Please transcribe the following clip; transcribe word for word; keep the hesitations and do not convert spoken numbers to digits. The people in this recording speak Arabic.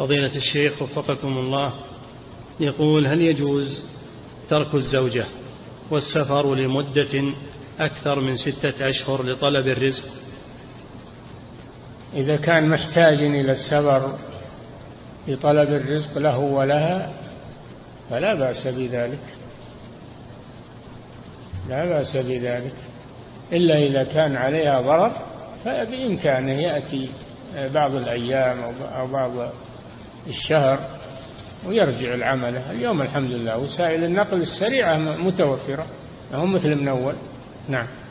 فضيلة الشيخ وفقكم الله، يقول: هل يجوز ترك الزوجة والسفر لمدة أكثر من ستة أشهر لطلب الرزق؟ إذا كان محتاج إلى السفر لطلب الرزق له ولها فلا بأس بذلك، لا بأس بذلك، إلا إذا كان عليها ضرر فبإمكانه يأتي بعض الأيام أو بعض الشهر ويرجع العمل. اليوم الحمد لله وسائل النقل السريعة متوفرة، هم مثل من أول. نعم.